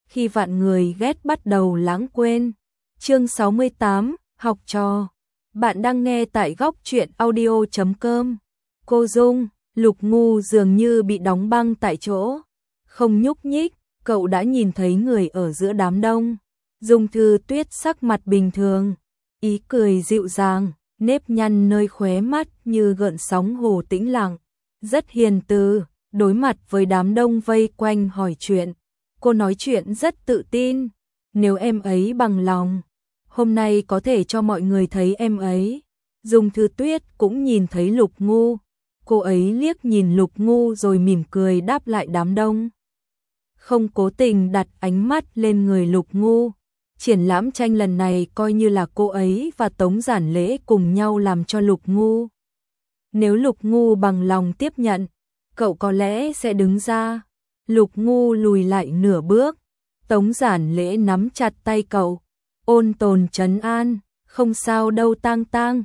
khi vạn người ghét bắt đầu lãng quên. Chương 68, học trò. Bạn đang nghe tại góc truyện audio.com. Cô Dung, Lục Ngu dường như bị đóng băng tại chỗ, không nhúc nhích. Cậu đã nhìn thấy người ở giữa đám đông. Dung Thư Tuyết sắc mặt bình thường, ý cười dịu dàng, nếp nhăn nơi khóe mắt như gợn sóng hồ tĩnh lặng, rất hiền từ, đối mặt với đám đông vây quanh hỏi chuyện. Cô nói chuyện rất tự tin, nếu em ấy bằng lòng, hôm nay có thể cho mọi người thấy em ấy. Dung Thư Tuyết cũng nhìn thấy Lục Ngu, cô ấy liếc nhìn Lục Ngu rồi mỉm cười đáp lại đám đông. Không cố tình đặt ánh mắt lên người Lục Ngu. Triển lãm tranh lần này coi như là cô ấy và Tống Giản Lễ cùng nhau làm cho Lục Ngu. Nếu Lục Ngu bằng lòng tiếp nhận, cậu có lẽ sẽ đứng ra. Lục Ngu lùi lại nửa bước, Tống Giản Lễ nắm chặt tay cậu, ôn tồn trấn an, không sao đâu Tang Tang,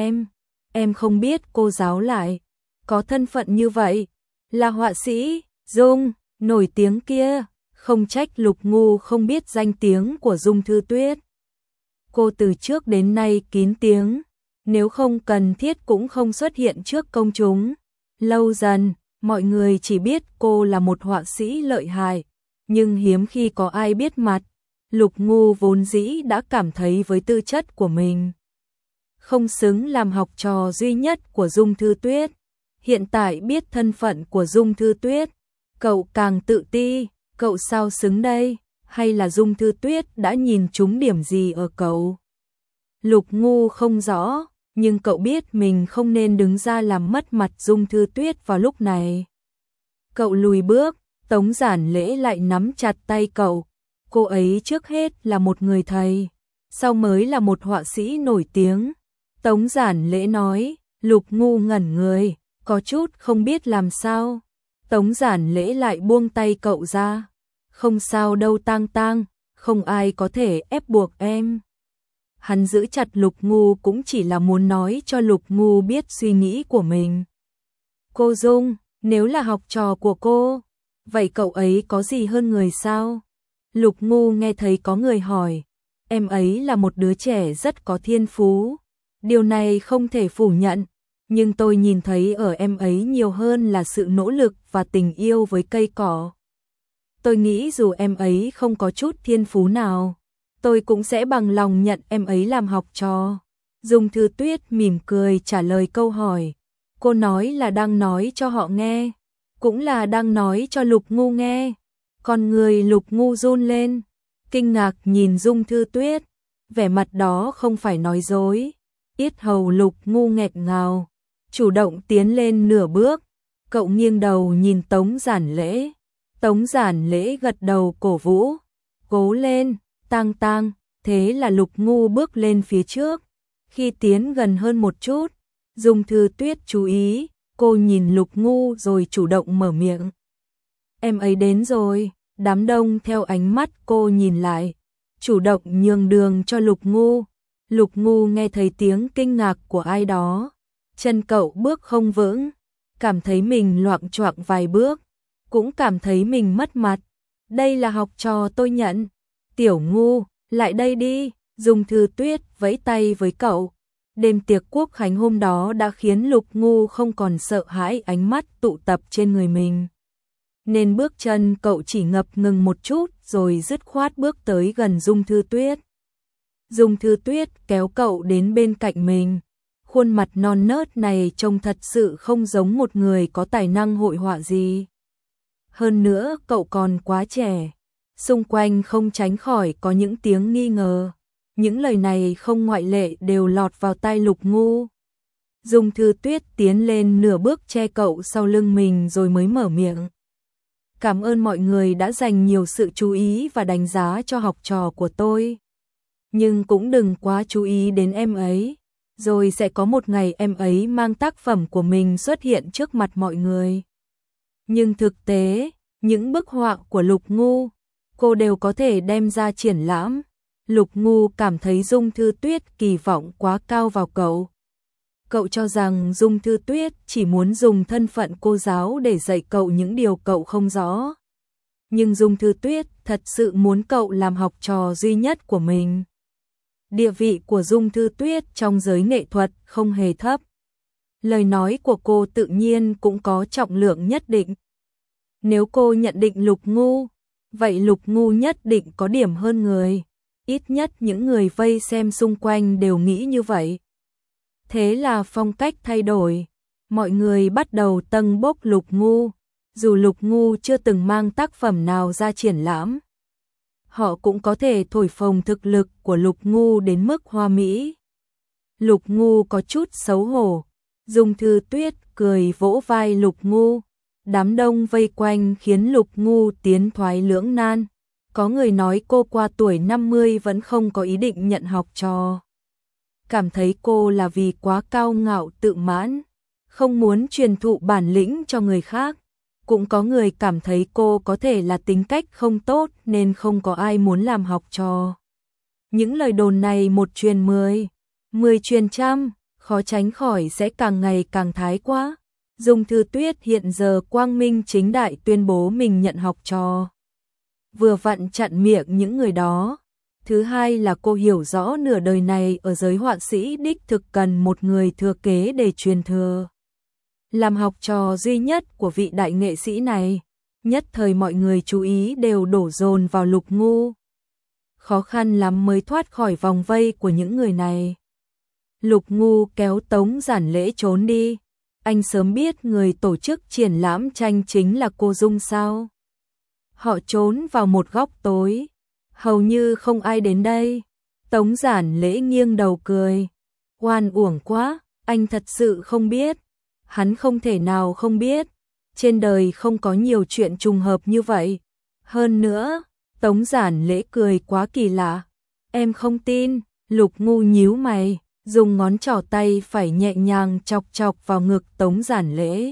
em không biết cô giáo lại có thân phận như vậy, là họa sĩ, Dung, nổi tiếng kia. Không trách Lục Ngu không biết danh tiếng của Dung Thư Tuyết. Cô từ trước đến nay kín tiếng, nếu không cần thiết cũng không xuất hiện trước công chúng. Lâu dần, mọi người chỉ biết cô là một họa sĩ lợi hại, nhưng hiếm khi có ai biết mặt. Lục Ngu vốn dĩ đã cảm thấy với tư chất của mình không xứng làm học trò duy nhất của Dung Thư Tuyết. Hiện tại biết thân phận của Dung Thư Tuyết, cậu càng tự ti. Cậu sao xứng đây, hay là Dung Thư Tuyết đã nhìn trúng điểm gì ở cậu? Lục Ngu không rõ, nhưng cậu biết mình không nên đứng ra làm mất mặt Dung Thư Tuyết vào lúc này. Cậu lùi bước, Tống Giản Lễ lại nắm chặt tay cậu. Cô ấy trước hết là một người thầy, sau mới là một họa sĩ nổi tiếng. Tống Giản Lễ nói. Lục Ngu ngẩn người, có chút không biết làm sao. Tống Giản Lễ lại buông tay cậu ra. Không sao đâu Tang Tang, không ai có thể ép buộc em. Hắn giữ chặt Lục Ngu cũng chỉ là muốn nói cho Lục Ngu biết suy nghĩ của mình. Cô Dung, nếu là học trò của cô, vậy cậu ấy có gì hơn người sao? Lục Ngu nghe thấy có người hỏi. Em ấy là một đứa trẻ rất có thiên phú, điều này không thể phủ nhận. Nhưng tôi nhìn thấy ở em ấy nhiều hơn là sự nỗ lực và tình yêu với cây cỏ. Tôi nghĩ dù em ấy không có chút thiên phú nào, tôi cũng sẽ bằng lòng nhận em ấy làm học trò. Dung Thư Tuyết mỉm cười trả lời câu hỏi. Cô nói là đang nói cho họ nghe, cũng là đang nói cho Lục Ngu nghe. Con người Lục Ngu run lên, kinh ngạc nhìn Dung Thư Tuyết. Vẻ mặt đó không phải nói dối. Yết hầu Lục Ngu nghẹt ngào, chủ động tiến lên nửa bước. Cậu nghiêng đầu nhìn Tống Giản Lễ. Tống Giản Lễ gật đầu cổ vũ. Cố lên, Tang Tang. Thế là Lục Ngu bước lên phía trước. Khi tiến gần hơn một chút, Dung Thư Tuyết chú ý, cô nhìn Lục Ngu rồi chủ động mở miệng. Em ấy đến rồi. Đám đông theo ánh mắt cô nhìn lại, chủ động nhường đường cho Lục Ngu. Lục Ngu nghe thấy tiếng kinh ngạc của ai đó, chân cậu bước không vững, cảm thấy mình loạng choạng vài bước, cũng cảm thấy mình mất mặt. Đây là học trò tôi nhận. Tiểu Ngu, lại đây đi. Dung Thư Tuyết vẫy tay với cậu. Đêm tiệc quốc khánh hôm đó đã khiến Lục Ngu không còn sợ hãi ánh mắt tụ tập trên người mình, nên bước chân cậu chỉ ngập ngừng một chút rồi dứt khoát bước tới gần Dung Thư Tuyết. Dung Thư Tuyết kéo cậu đến bên cạnh mình. Khuôn mặt non nớt này trông thật sự không giống một người có tài năng hội họa gì. Hơn nữa cậu còn quá trẻ. Xung quanh không tránh khỏi có những tiếng nghi ngờ. Những lời này không ngoại lệ đều lọt vào tai Lục Ngu. Dung Thư Tuyết tiến lên nửa bước che cậu sau lưng mình rồi mới mở miệng. Cảm ơn mọi người đã dành nhiều sự chú ý và đánh giá cho học trò của tôi. Nhưng cũng đừng quá chú ý đến em ấy. Rồi sẽ có một ngày em ấy mang tác phẩm của mình xuất hiện trước mặt mọi người. Nhưng thực tế, những bức họa của Lục Ngu, cô đều có thể đem ra triển lãm. Lục Ngu cảm thấy Dung Thư Tuyết kỳ vọng quá cao vào cậu. Cậu cho rằng Dung Thư Tuyết chỉ muốn dùng thân phận cô giáo để dạy cậu những điều cậu không rõ. nhưng Dung Thư Tuyết thật sự muốn cậu làm học trò duy nhất của mình. Địa vị của Dung Thư Tuyết trong giới nghệ thuật không hề thấp. Lời nói của cô tự nhiên cũng có trọng lượng nhất định. Nếu cô nhận định Lục Ngu, vậy Lục Ngu nhất định có điểm hơn người. Ít nhất những người vây xem xung quanh đều nghĩ như vậy. Thế là phong cách thay đổi. Mọi người bắt đầu tâng bốc Lục Ngu. Dù Lục Ngu chưa từng mang tác phẩm nào ra triển lãm, họ cũng có thể thổi phồng thực lực của Lục Ngu đến mức hoa mỹ. Lục Ngu có chút xấu hổ. Dung Thư Tuyết cười vỗ vai Lục Ngu. Đám đông vây quanh khiến Lục Ngu tiến thoái lưỡng nan. Có người nói cô qua tuổi 50 vẫn không có ý định nhận học trò. Cảm thấy cô là vì quá cao ngạo tự mãn, không muốn truyền thụ bản lĩnh cho người khác. Cũng có người cảm thấy cô có thể là tính cách không tốt nên không có ai muốn làm học trò. Những lời đồn này một truyền 10, 10 truyền trăm, khó tránh khỏi sẽ càng ngày càng thái quá. Dung Thư Tuyết hiện giờ quang minh chính đại tuyên bố mình nhận học trò. Vừa vặn chặn miệng những người đó. Thứ hai là cô hiểu rõ nửa đời này ở giới họa sĩ đích thực cần một người thừa kế để truyền thừa. Làm học trò duy nhất của vị đại nghệ sĩ này, nhất thời mọi người chú ý đều đổ dồn vào Lục Ngu. Khó khăn lắm mới thoát khỏi vòng vây của những người này. Lục Ngu kéo Tống Giản Lễ trốn đi. Anh sớm biết người tổ chức triển lãm tranh chính là cô Dung sao? Họ trốn vào một góc tối, hầu như không ai đến đây. Tống Giản Lễ nghiêng đầu cười. Oan uổng quá, anh thật sự không biết. Hắn không thể nào không biết. Trên đời không có nhiều chuyện trùng hợp như vậy. Hơn nữa, Tống Giản Lễ cười quá kỳ lạ. Em không tin. Lục Ngu nhíu mày, dùng ngón trỏ tay phải nhẹ nhàng chọc chọc vào ngực Tống Giản Lễ.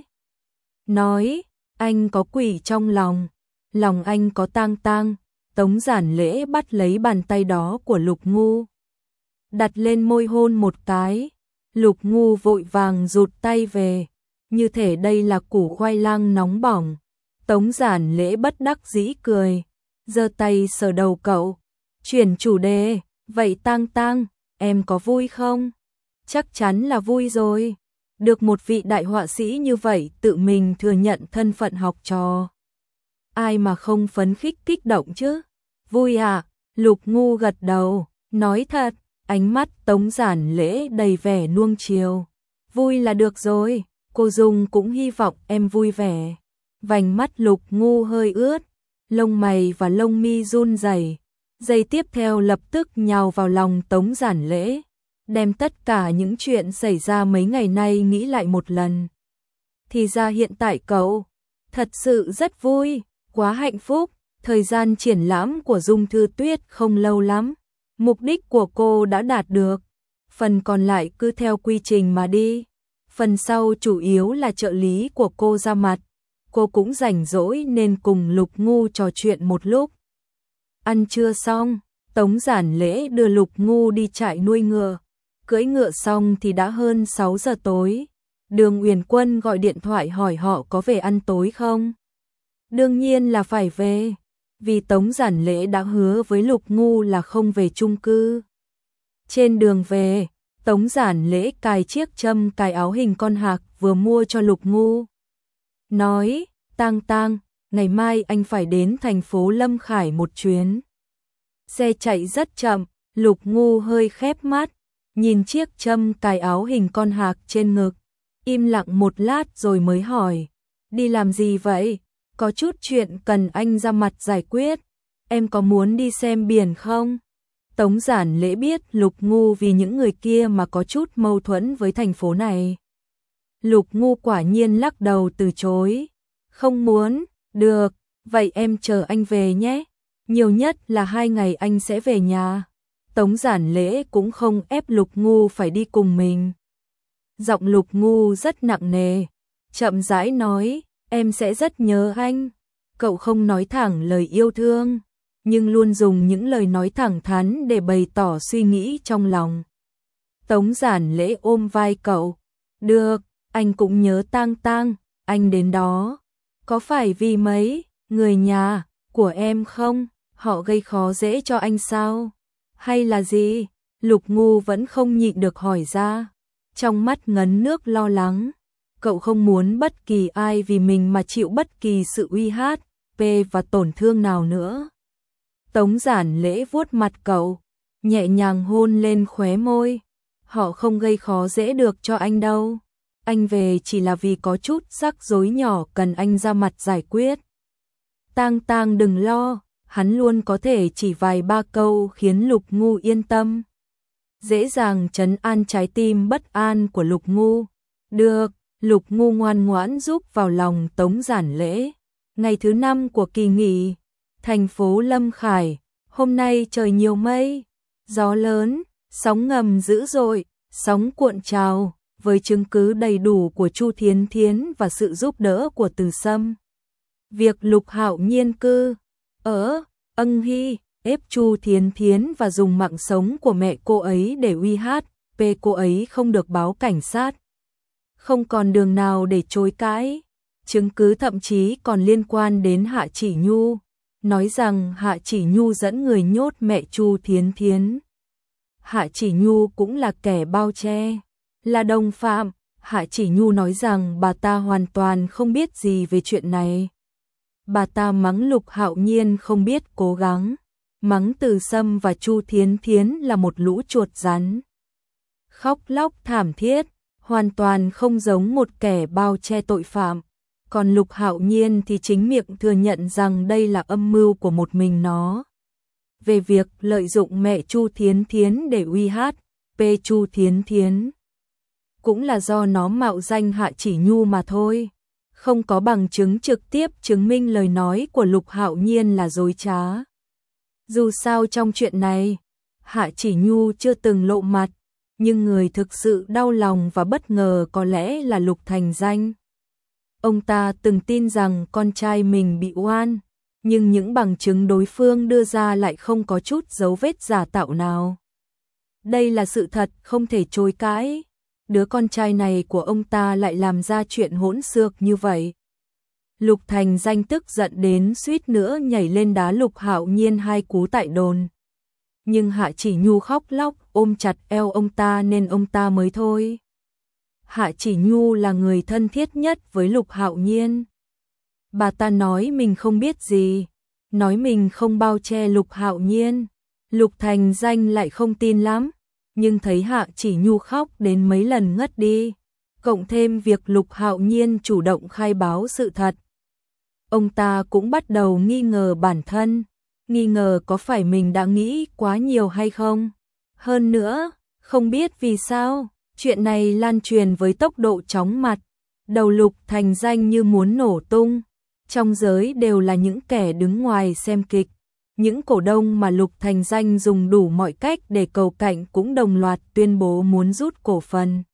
Nói, anh có quỷ trong lòng. Lòng anh có tang tang. Tống Giản Lễ bắt lấy bàn tay đó của Lục Ngu, đặt lên môi hôn một cái. Lục Ngu vội vàng rụt tay về, như thể đây là củ khoai lang nóng bỏng. Tống Giản Lễ bất đắc dĩ cười, giơ tay sờ đầu cậu, chuyển chủ đề, vậy tang tang, em có vui không? Chắc chắn là vui rồi. Được một vị đại họa sĩ như vậy tự mình thừa nhận thân phận học trò. Ai mà không phấn khích kích động chứ? Vui à? Lục Ngu gật đầu, nói thật. Ánh mắt Tống Giản Lễ đầy vẻ nuông chiều. Vui là được rồi, cô Dung cũng hy vọng em vui vẻ. Vành mắt Lục Ngu hơi ướt, lông mày và lông mi run rẩy. Giây tiếp theo lập tức nhào vào lòng Tống Giản Lễ, đem tất cả những chuyện xảy ra mấy ngày nay nghĩ lại một lần. Thì ra hiện tại cậu thật sự rất vui, quá hạnh phúc. Thời gian triển lãm của Dung Thư Tuyết không lâu lắm. Mục đích của cô đã đạt được. Phần còn lại cứ theo quy trình mà đi. Phần sau chủ yếu là trợ lý của cô ra mặt. Cô cũng rảnh rỗi nên cùng Lục Ngu trò chuyện một lúc. Ăn trưa xong, Tống Giản Lễ đưa Lục Ngu đi trại nuôi ngựa. Cưỡi ngựa xong thì đã hơn 6 giờ tối. Đường Uyển Quân gọi điện thoại hỏi họ có về ăn tối không. Đương nhiên là phải về. Vì Tống Giản Lễ đã hứa với Lục Ngu là không về chung cư. Trên đường về, Tống Giản Lễ cài chiếc châm cài áo hình con hạc vừa mua cho Lục Ngu. Nói, tang tang, ngày mai anh phải đến thành phố Lâm Khải một chuyến. Xe chạy rất chậm, Lục Ngu hơi khép mắt, nhìn chiếc châm cài áo hình con hạc trên ngực. Im lặng một lát rồi mới hỏi, đi làm gì vậy? Có chút chuyện cần anh ra mặt giải quyết. Em có muốn đi xem biển không? Tống Giản Lễ biết Lục Ngu vì những người kia mà có chút mâu thuẫn với thành phố này. Lục Ngu quả nhiên lắc đầu từ chối. Không muốn, được, vậy em chờ anh về nhé. Nhiều nhất là 2 ngày anh sẽ về nhà. Tống Giản Lễ cũng không ép Lục Ngu phải đi cùng mình. Giọng Lục Ngu rất nặng nề, chậm rãi nói, em sẽ rất nhớ anh. Cậu không nói thẳng lời yêu thương, nhưng luôn dùng những lời nói thẳng thắn để bày tỏ suy nghĩ trong lòng. Tống Giản Lễ ôm vai cậu, được, anh cũng nhớ tang tang, anh đến đó. Có phải vì mấy người nhà của em không? Họ gây khó dễ cho anh sao? Hay là gì? Lục Ngu vẫn không nhịn được hỏi ra. Trong mắt ngấn nước lo lắng. Cậu không muốn bất kỳ ai vì mình mà chịu bất kỳ sự uy hiếp và tổn thương nào nữa. Tống Giản Lễ vuốt mặt cậu, nhẹ nhàng hôn lên khóe môi. Họ không gây khó dễ được cho anh đâu. Anh về chỉ là vì có chút rắc rối nhỏ cần anh ra mặt giải quyết. Tang Tang đừng lo, hắn luôn có thể chỉ vài ba câu khiến Lục Ngu yên tâm. Dễ dàng trấn an trái tim bất an của Lục Ngu. Được, Lục Ngu ngoan ngoãn giúp vào lòng Tống Giản Lễ. Ngày thứ 5 của kỳ nghỉ, thành phố Lâm Khải, hôm nay trời nhiều mây, gió lớn, sóng ngầm dữ dội, sóng cuộn trào, với chứng cứ đầy đủ của Chu Thiến Thiến và sự giúp đỡ của Từ Sâm. Việc Lục Hạo Nhiên cư ở Ân Hy ép Chu Thiến Thiến và dùng mạng sống của mẹ cô ấy để uy hiếp cô ấy không được báo cảnh sát. Không còn đường nào để chối cãi. Chứng cứ thậm chí còn liên quan đến Hạ Chỉ Nhu, nói rằng Hạ Chỉ Nhu dẫn người nhốt mẹ Chu Thiến Thiến. Hạ Chỉ Nhu cũng là kẻ bao che, là đồng phạm. Hạ Chỉ Nhu nói rằng bà ta hoàn toàn không biết gì về chuyện này. Bà ta mắng Lục Hạo Nhiên không biết cố gắng, mắng Từ Sâm và Chu Thiến Thiến là một lũ chuột rắn. Khóc lóc thảm thiết, hoàn toàn không giống một kẻ bao che tội phạm. Còn Lục Hạo Nhiên thì chính miệng thừa nhận rằng đây là âm mưu của một mình nó. Về việc lợi dụng mẹ Chu Thiến Thiến để uy hiếp Chu Thiến Thiến, cũng là do nó mạo danh Hạ Chỉ Nhu mà thôi. Không có bằng chứng trực tiếp chứng minh lời nói của Lục Hạo Nhiên là dối trá. Dù sao trong chuyện này, Hạ Chỉ Nhu chưa từng lộ mặt, nhưng người thực sự đau lòng và bất ngờ có lẽ là Lục Thành Danh. Ông ta từng tin rằng con trai mình bị oan, nhưng những bằng chứng đối phương đưa ra lại không có chút dấu vết giả tạo nào. Đây là sự thật không thể chối cãi. Đứa con trai này của ông ta lại làm ra chuyện hỗn xược như vậy. Lục Thành Danh tức giận đến suýt nữa nhảy lên đá Lục Hạo Nhiên 2 cú tại đồn. Nhưng Hạ Chỉ Nhu khóc lóc ôm chặt eo ông ta nên ông ta mới thôi. Hạ Chỉ Nhu là người thân thiết nhất với Lục Hạo Nhiên. Bà ta nói mình không biết gì, nói mình không bao che Lục Hạo Nhiên. Lục Thành Danh lại không tin lắm, nhưng thấy Hạ Chỉ Nhu khóc đến mấy lần ngất đi, cộng thêm việc Lục Hạo Nhiên chủ động khai báo sự thật. Ông ta cũng bắt đầu nghi ngờ bản thân, nghi ngờ có phải mình đã nghĩ quá nhiều hay không. Hơn nữa, không biết vì sao, chuyện này lan truyền với tốc độ chóng mặt, đầu Lục Thành Danh như muốn nổ tung. Trong giới đều là những kẻ đứng ngoài xem kịch, những cổ đông mà Lục Thành Danh dùng đủ mọi cách để cầu cạnh cũng đồng loạt tuyên bố muốn rút cổ phần.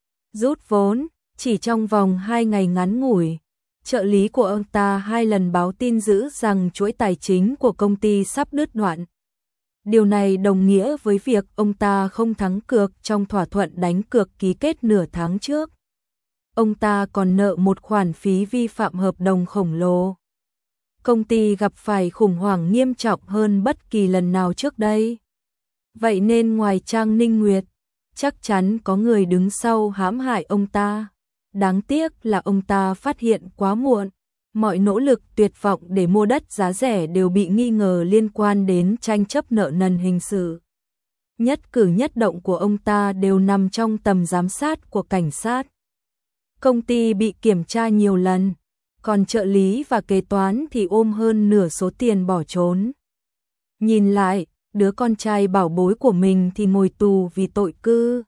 Rút vốn, chỉ trong vòng 2 ngày ngắn ngủi, trợ lý của ông ta 2 lần báo tin dữ rằng chuỗi tài chính của công ty sắp đứt đoạn. Điều này đồng nghĩa với việc ông ta không thắng cược trong thỏa thuận đánh cược ký kết nửa tháng trước. Ông ta còn nợ một khoản phí vi phạm hợp đồng khổng lồ. Công ty gặp phải khủng hoảng nghiêm trọng hơn bất kỳ lần nào trước đây. Vậy nên ngoài Trang Ninh Nguyệt, chắc chắn có người đứng sau hãm hại ông ta. Đáng tiếc là ông ta phát hiện quá muộn. Mọi nỗ lực tuyệt vọng để mua đất giá rẻ đều bị nghi ngờ liên quan đến tranh chấp nợ nần hình sự. Nhất cử nhất động của ông ta đều nằm trong tầm giám sát của cảnh sát. Công ty bị kiểm tra nhiều lần, còn trợ lý và kế toán thì ôm hơn nửa số tiền bỏ trốn. Nhìn lại, đứa con trai bảo bối của mình thì ngồi tù vì tội cư.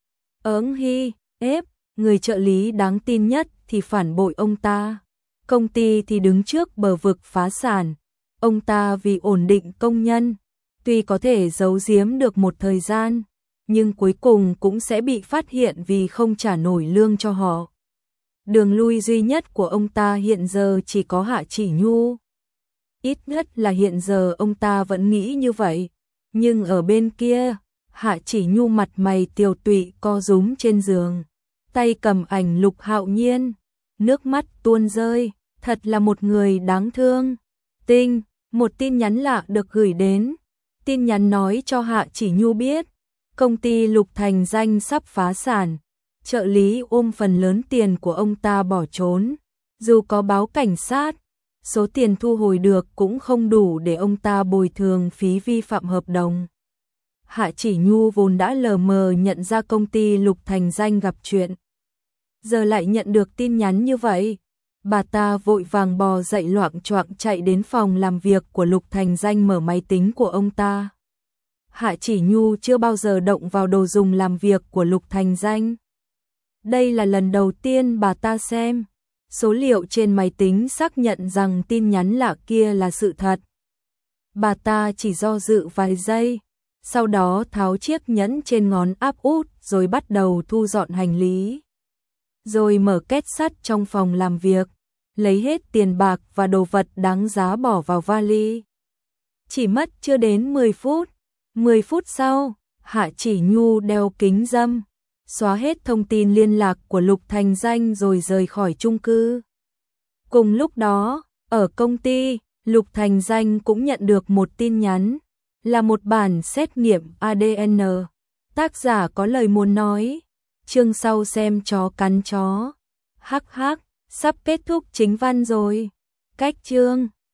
Ấn Hy, ép, người trợ lý đáng tin nhất thì phản bội ông ta. Công ty thì đứng trước bờ vực phá sản. Ông ta vì ổn định công nhân, tuy có thể giấu giếm được một thời gian, nhưng cuối cùng cũng sẽ bị phát hiện vì không trả nổi lương cho họ. Đường lui duy nhất của ông ta hiện giờ chỉ có Hạ Chỉ Nhu. Ít nhất là hiện giờ ông ta vẫn nghĩ như vậy. Nhưng ở bên kia, Hạ Chỉ Nhu mặt mày tiều tụy co rúm trên giường, tay cầm ảnh Lục Hạo Nhiên, nước mắt tuôn rơi, thật là một người đáng thương. Tinh, Một tin nhắn lạ được gửi đến. Tin nhắn nói cho Hạ Chỉ Nhu biết, công ty Lục Thành Danh sắp phá sản. Trợ lý ôm phần lớn tiền của ông ta bỏ trốn. Dù có báo cảnh sát, số tiền thu hồi được cũng không đủ để ông ta bồi thường phí vi phạm hợp đồng. Hạ Chỉ Nhu vốn đã lờ mờ nhận ra công ty Lục Thành Danh gặp chuyện. Giờ lại nhận được tin nhắn như vậy. Bà ta vội vàng bò dậy loạng choạng chạy đến phòng làm việc của Lục Thành Danh mở máy tính của ông ta. Hạ Chỉ Nhu chưa bao giờ động vào đồ dùng làm việc của Lục Thành Danh. Đây là lần đầu tiên bà ta xem. Số liệu trên máy tính xác nhận rằng tin nhắn lạ kia là sự thật. Bà ta chỉ do dự vài giây, sau đó tháo chiếc nhẫn trên ngón áp út rồi bắt đầu thu dọn hành lý. Rồi mở két sắt trong phòng làm việc, lấy hết tiền bạc và đồ vật đáng giá bỏ vào vali. Chỉ mất chưa đến 10 phút. 10 phút sau, Hạ Chỉ Nhu đeo kính râm, xóa hết thông tin liên lạc của Lục Thành Danh rồi rời khỏi chung cư. Cùng lúc đó, ở công ty, Lục Thành Danh cũng nhận được một tin nhắn, là một bản xét nghiệm ADN. Tác giả có lời muốn nói. Chương sau xem chó cắn chó. Hắc hắc, sắp kết thúc chính văn rồi. Cách chương